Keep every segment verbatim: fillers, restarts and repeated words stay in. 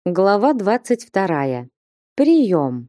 Глава двадцать вторая. Прием.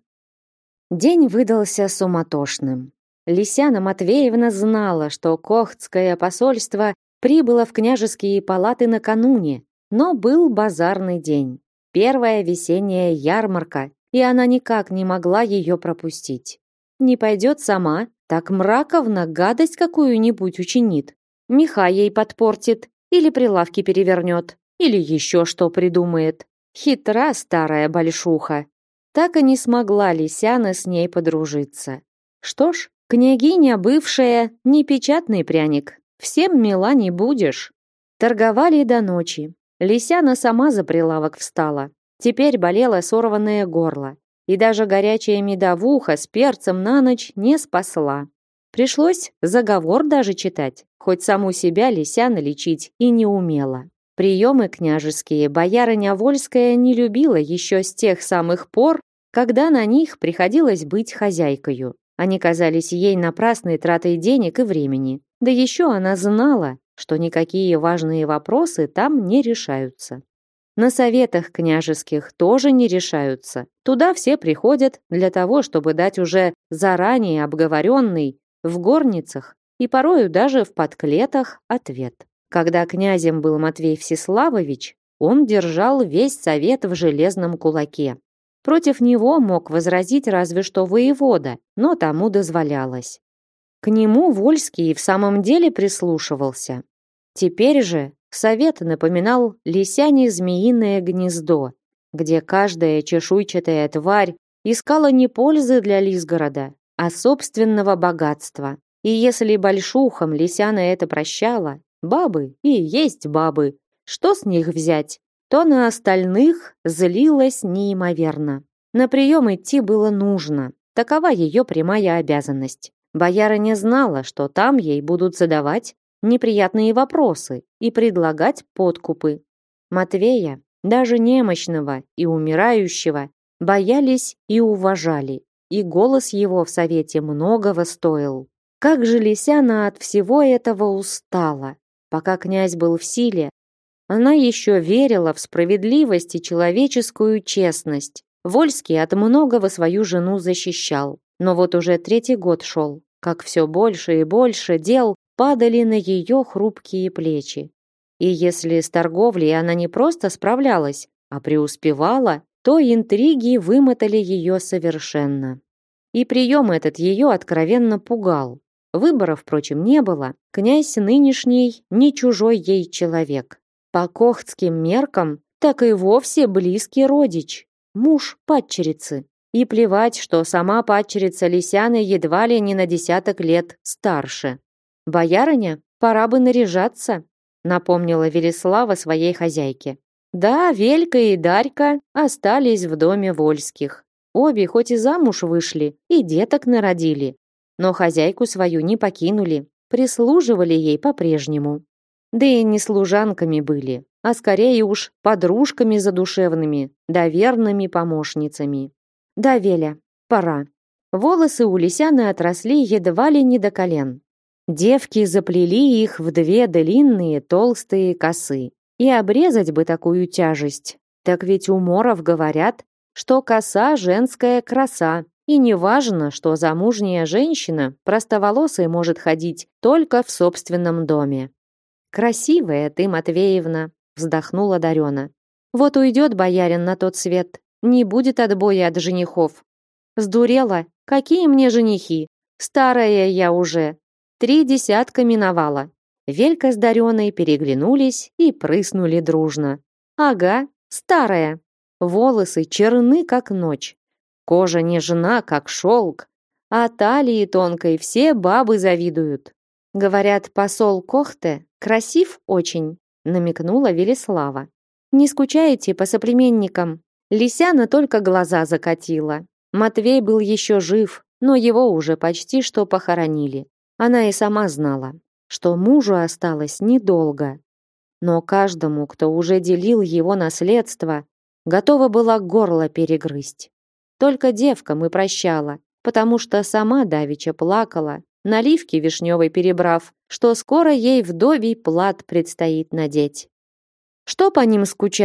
День выдался суматошным. Лисяна Матвеевна знала, что Кохтское посольство прибыло в княжеские палаты накануне, но был базарный день, первая весенняя ярмарка, и она никак не могла ее пропустить. Не пойдет сама, так Мраковна гадость какую-нибудь учинит, меха ей подпортит, или прилавки перевернет, или еще что придумает. Хитра старая большуха. Так и не смогла Лисяна с ней подружиться. Что ж, княгиня бывшая, не печатный пряник. Всем мила не будешь. Торговали до ночи. Лисяна сама за прилавок встала. Теперь болело сорванное горло. И даже горячая медовуха с перцем на ночь не спасла. Пришлось заговор даже читать, хоть саму себя Лисяна лечить и не умела. Приемы княжеские боярыня Вольская не любила еще с тех самых пор, когда на них приходилось быть хозяйкою. Они казались ей напрасной тратой денег и времени. Да еще она знала, что никакие важные вопросы там не решаются. На советах княжеских тоже не решаются. Туда все приходят для того, чтобы дать уже заранее обговоренный в горницах и порою даже в подклетах ответ. Когда князем был Матвей Всеславович, он держал весь совет в железном кулаке. Против него мог возразить разве что воевода, но тому дозволялось. К нему Вольский и в самом деле прислушивался. Теперь же совет напоминал Лисяне змеиное гнездо, где каждая чешуйчатая тварь искала не пользы для Лизгорода, а собственного богатства. И если большухам Лисяна это прощала, бабы и есть бабы, что с них взять, то на остальных злилась неимоверно. На прием идти было нужно, такова ее прямая обязанность. Боярыня знала, что там ей будут задавать неприятные вопросы и предлагать подкупы. Матвея, даже немощного и умирающего, боялись и уважали, и голос его в совете многого стоил. Как же Лисяна от всего этого устала! Пока князь был в силе, она еще верила в справедливость и человеческую честность. Вольский от многого свою жену защищал. Но вот уже третий год шел, как все больше и больше дел падали на ее хрупкие плечи. И если с торговлей она не просто справлялась, а преуспевала, то интриги вымотали ее совершенно. И прием этот ее откровенно пугал. Выбора, впрочем, не было. Князь нынешний не чужой ей человек. По кохтским меркам так и вовсе близкий родич, муж падчерицы. И плевать, что сама падчерица Лисяны едва ли не на десяток лет старше. «Боярыня, пора бы наряжаться», напомнила Велислава своей хозяйке. Да, Велька и Дарька остались в доме Вольских. Обе хоть и замуж вышли, и деток народили, но хозяйку свою не покинули, прислуживали ей по-прежнему. Да и не служанками были, а скорее уж подружками задушевными, да верными помощницами. Да, Веля, пора. Волосы у Лисяны отросли едва ли не до колен. Девки заплели их в две длинные толстые косы. И обрезать бы такую тяжесть. Так ведь у моров говорят, что коса женская краса. И не важно, что замужняя женщина простоволосой может ходить только в собственном доме. «Красивая ты, Матвеевна», — вздохнула Дарена. «Вот уйдет боярин на тот свет, не будет отбоя от женихов». «Сдурела? Какие мне женихи? Старая я уже. Три десятка миновала». Велька с Дареной переглянулись и прыснули дружно. «Ага, старая. Волосы черны, как ночь. Кожа нежна, как шелк, а талии тонкой все бабы завидуют. Говорят, посол Кохте красив очень», намекнула Велислава. «Не скучаете по соплеменникам?» Лисяна только глаза закатила. Матвей был еще жив, но его уже почти что похоронили. Она и сама знала, что мужу осталось недолго. Но каждому, кто уже делил его наследство, готова была горло перегрызть. Только девкам и прощала, потому что сама давеча плакала, наливки вишневой перебрав, что скоро ей вдовий плат предстоит надеть. «Что по ним скучать?»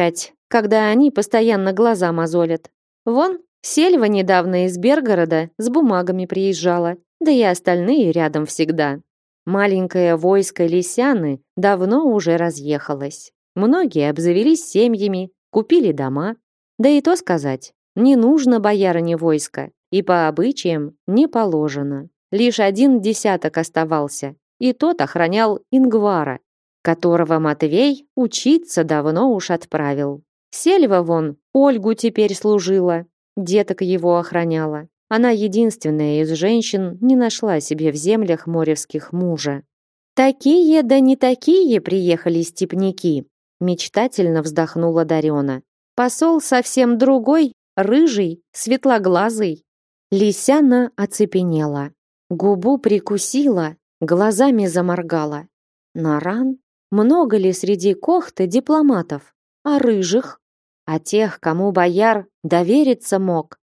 когда они постоянно глаза мозолят. Вон, Сельва недавно из Бергорода с бумагами приезжала, да и остальные рядом всегда. Маленькое войско Лисяны давно уже разъехалось. Многие обзавелись семьями, купили дома. Да и то сказать, не нужно боярине войска, и по обычаям не положено. Лишь один десяток оставался, и тот охранял Ингвара, которого Матвей учиться давно уж отправил. Сельва вон Ольгу теперь служила, деток его охраняла. Она единственная из женщин не нашла себе в землях моревских мужа. «Такие да не такие приехали степняки», мечтательно вздохнула Дарена. «Посол совсем другой, рыжий, светлоглазый». Лисяна оцепенела, губу прикусила, глазами заморгала. Наран? Много ли среди кохты дипломатов? А рыжих? А тех, кому бояр довериться мог?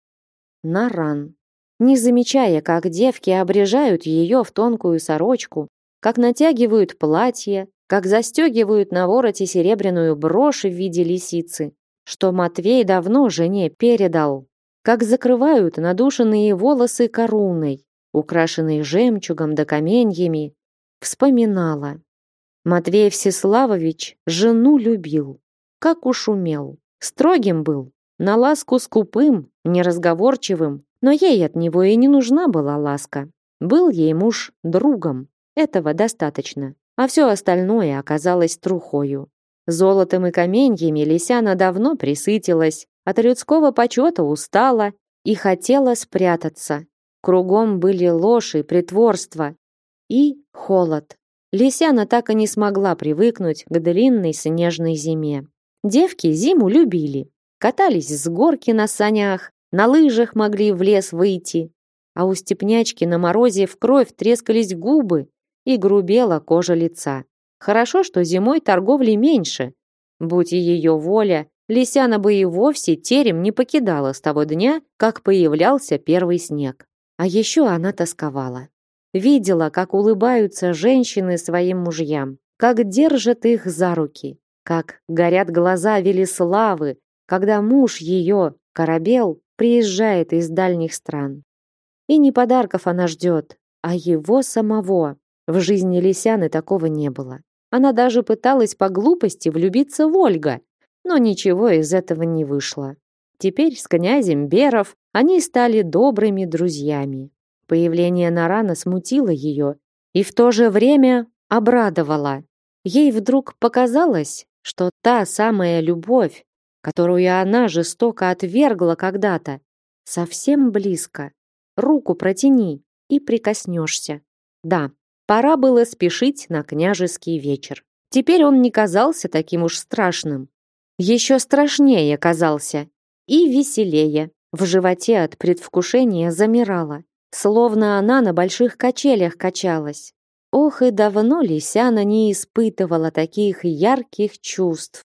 Наран. Не замечая, как девки обрежают ее в тонкую сорочку, как натягивают платье, как застегивают на вороте серебряную брошь в виде лисицы, что Матвей давно жене передал, как закрывают надушенные волосы короной, украшенной жемчугом да каменьями, вспоминала. Матвей Всеславович жену любил, как уж умел, строгим был, на ласку скупым, неразговорчивым, но ей от него и не нужна была ласка. Был ей муж другом, этого достаточно, а все остальное оказалось трухою. Золотом и каменьями Лисяна давно присытилась, от людского почета устала и хотела спрятаться. Кругом были ложь и притворство и холод. Лисяна так и не смогла привыкнуть к длинной снежной зиме. Девки зиму любили, катались с горки на санях, на лыжах могли в лес выйти, а у степнячки на морозе в кровь трескались губы и грубела кожа лица. Хорошо, что зимой торговли меньше. Будь ее воля, Лисяна бы и вовсе терем не покидала с того дня, как появлялся первый снег. А еще она тосковала. Видела, как улыбаются женщины своим мужьям, как держат их за руки, как горят глаза Велиславы, когда муж ее, Корабел, приезжает из дальних стран. И не подарков она ждет, а его самого. В жизни Лисяны такого не было. Она даже пыталась по глупости влюбиться в Ольга, но ничего из этого не вышло. Теперь с князем Беров они стали добрыми друзьями. Появление Нарана смутило ее и в то же время обрадовало. Ей вдруг показалось, что та самая любовь, которую она жестоко отвергла когда-то, совсем близко. Руку протяни и прикоснешься. Да, пора было спешить на княжеский вечер. Теперь он не казался таким уж страшным. Еще страшнее казался и веселее. В животе от предвкушения замирала, словно она на больших качелях качалась. Ох, и давно Лисяна не испытывала таких ярких чувств.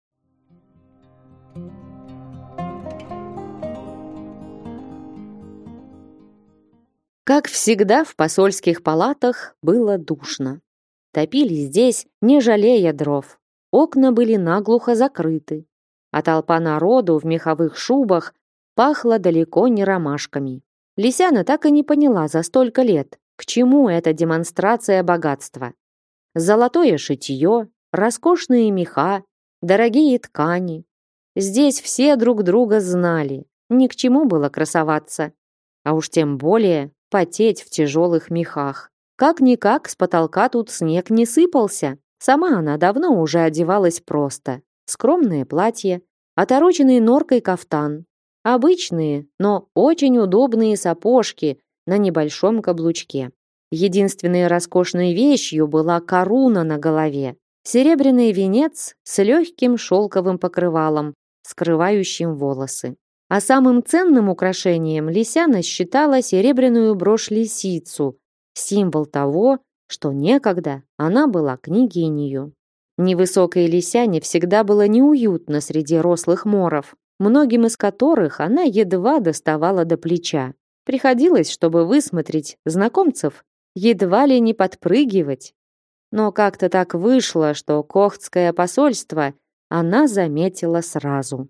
Как всегда в посольских палатах было душно. Топили здесь, не жалея дров. Окна были наглухо закрыты, а толпа народу в меховых шубах пахла далеко не ромашками. Лисяна так и не поняла за столько лет, к чему эта демонстрация богатства. Золотое шитье, роскошные меха, дорогие ткани. Здесь все друг друга знали, ни к чему было красоваться, а уж тем более потеть в тяжелых мехах. Как-никак с потолка тут снег не сыпался. Сама она давно уже одевалась просто. Скромное платье, отороченный норкой кафтан, обычные, но очень удобные сапожки на небольшом каблучке. Единственной роскошной вещью была коруна на голове, серебряный венец с легким шелковым покрывалом, скрывающим волосы. А самым ценным украшением Лисяна считала серебряную брошь-лисицу, символ того, что некогда она была княгинею. Невысокой Лисяне всегда было неуютно среди рослых моров, многим из которых она едва доставала до плеча. Приходилось, чтобы высмотреть знакомцев, едва ли не подпрыгивать. Но как-то так вышло, что кохтское посольство она заметила сразу.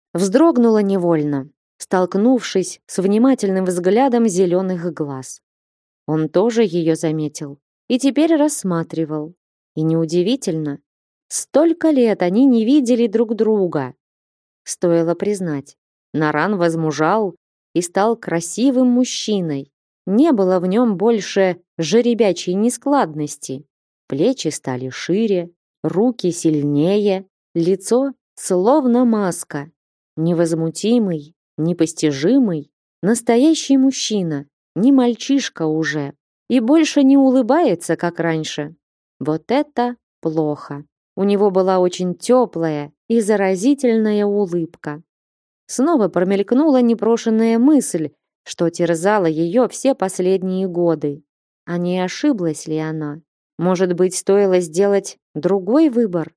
Вздрогнула невольно, столкнувшись с внимательным взглядом зеленых глаз. Он тоже ее заметил и теперь рассматривал. И неудивительно, столько лет они не видели друг друга. Стоило признать, Наран возмужал и стал красивым мужчиной. Не было в нем больше жеребячей нескладности. Плечи стали шире, руки сильнее, лицо словно маска. Невозмутимый, непостижимый, настоящий мужчина, не мальчишка уже, и больше не улыбается, как раньше. Вот это плохо. У него была очень теплая и заразительная улыбка. Снова промелькнула непрошенная мысль, что терзала ее все последние годы. А не ошиблась ли она? Может быть, стоило сделать другой выбор?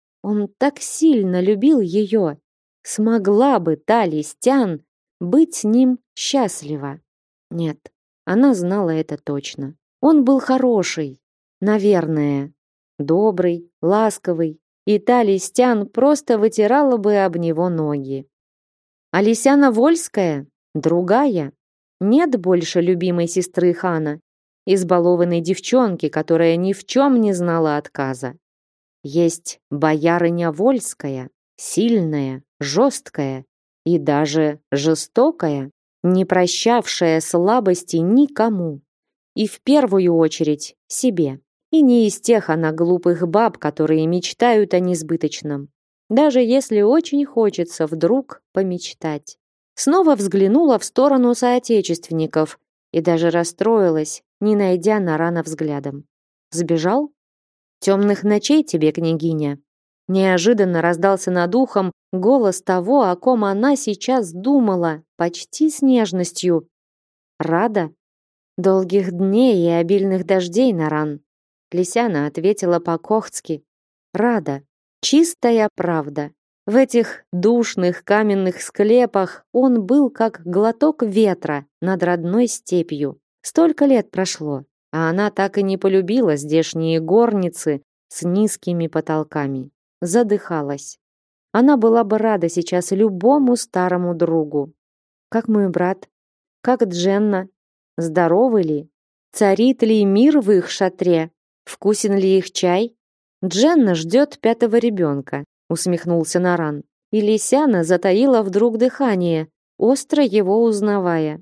Он так сильно любил ее. Смогла бы та Листян быть с ним счастлива? Нет, она знала это точно. Он был хороший, наверное, добрый, ласковый, и та Листян просто вытирала бы об него ноги. А Лисяна Вольская, другая, нет больше любимой сестры хана, избалованной девчонки, которая ни в чем не знала отказа. Есть боярыня Вольская, сильная, жесткая и даже жестокая, не прощавшая слабости никому, и в первую очередь себе. И не из тех она глупых баб, которые мечтают о несбыточном, даже если очень хочется вдруг помечтать. Снова взглянула в сторону соотечественников и даже расстроилась, не найдя Нарана взглядом. Сбежал? Темных ночей тебе, княгиня. Неожиданно раздался над ухом голос того, о ком она сейчас думала, почти с нежностью. Рада? Долгих дней и обильных дождей, Наран. Лисяна ответила по-кохтски. Рада. Чистая правда. В этих душных каменных склепах он был как глоток ветра над родной степью. Столько лет прошло, а она так и не полюбила здешние горницы с низкими потолками. Задыхалась. Она была бы рада сейчас любому старому другу. Как мой брат? Как Дженна? Здоровы ли? Царит ли мир в их шатре? Вкусен ли их чай? Дженна ждет пятого ребенка, усмехнулся Наран. И Лисяна затаила вдруг дыхание, остро его узнавая.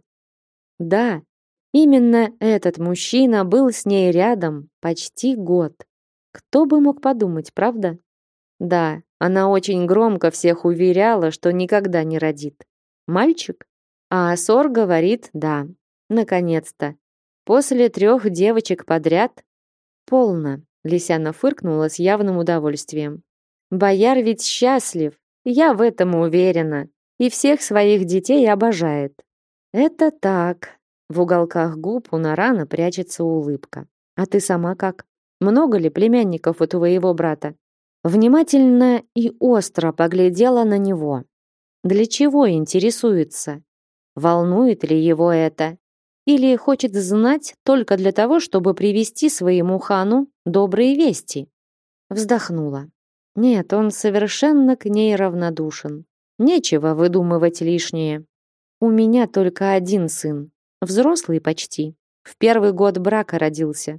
Да, именно этот мужчина был с ней рядом почти год. Кто бы мог подумать, правда? Да, она очень громко всех уверяла, что никогда не родит. Мальчик? А Асор говорит «да». Наконец-то. После трех девочек подряд? Полно. Лисяна фыркнула с явным удовольствием. Бояр ведь счастлив, я в этом уверена, и всех своих детей обожает. Это так. В уголках губ у Нарана прячется улыбка. А ты сама как? Много ли племянников у твоего брата? Внимательно и остро поглядела на него. Для чего интересуется? Волнует ли его это? Или хочет знать только для того, чтобы привести своему хану добрые вести? Вздохнула. Нет, он совершенно к ней равнодушен. Нечего выдумывать лишнее. У меня только один сын, взрослый почти. В первый год брака родился.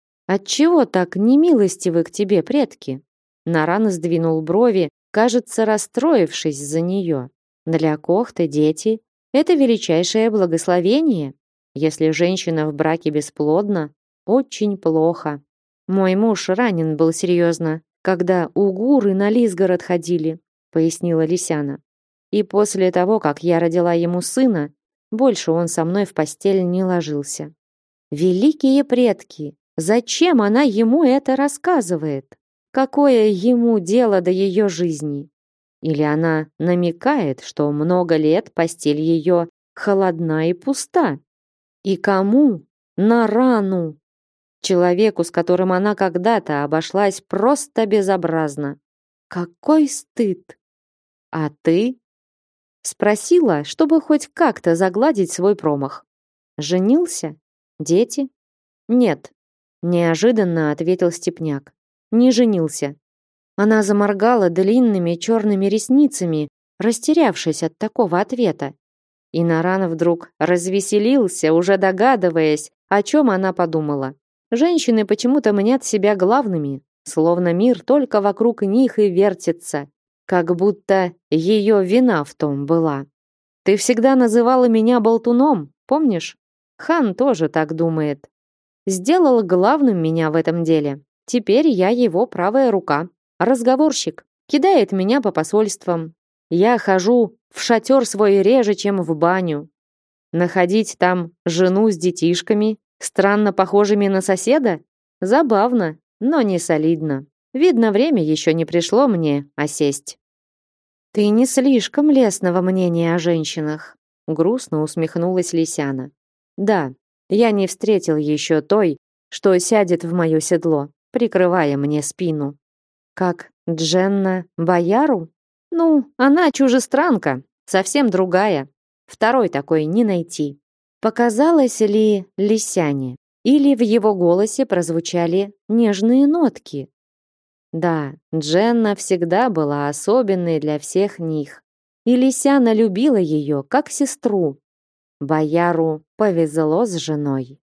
Отчего так немилостивы к тебе предки? Наран сдвинул брови, кажется, расстроившись за нее. Для Кохты дети — это величайшее благословение. Если женщина в браке бесплодна, очень плохо. Мой муж ранен был серьезно, когда угуры на Лизгород ходили, пояснила Лисяна. И после того, как я родила ему сына, больше он со мной в постель не ложился. Великие предки, зачем она ему это рассказывает? Какое ему дело до ее жизни? Или она намекает, что много лет постель ее холодна и пуста? И кому? Нарану, человеку, с которым она когда-то обошлась просто безобразно. Какой стыд! А ты? Спросила, чтобы хоть как-то загладить свой промах. Женился? Дети? Нет, неожиданно ответил Степняк. Не женился. Она заморгала длинными черными ресницами, растерявшись от такого ответа. И Наран вдруг развеселился, уже догадываясь, о чем она подумала. Женщины почему-то мнят себя главными, словно мир только вокруг них и вертится, как будто ее вина в том была. Ты всегда называла меня болтуном, помнишь? Хан тоже так думает. Сделал главным меня в этом деле. Теперь я его правая рука, разговорщик, кидает меня по посольствам. Я хожу в шатер свой реже, чем в баню. Находить там жену с детишками, странно похожими на соседа? Забавно, но не солидно. Видно, время еще не пришло мне осесть. Ты не слишком лестного мнения о женщинах, грустно усмехнулась Лисяна. Да, я не встретил еще той, что сядет в мое седло, прикрывая мне спину. Как Дженна Бояру? Ну, она чужестранка, совсем другая. Второй такой не найти. Показалось ли Лисяне? Или в его голосе прозвучали нежные нотки? Да, Дженна всегда была особенной для всех них. И Лисяна любила ее, как сестру. Бояру повезло с женой.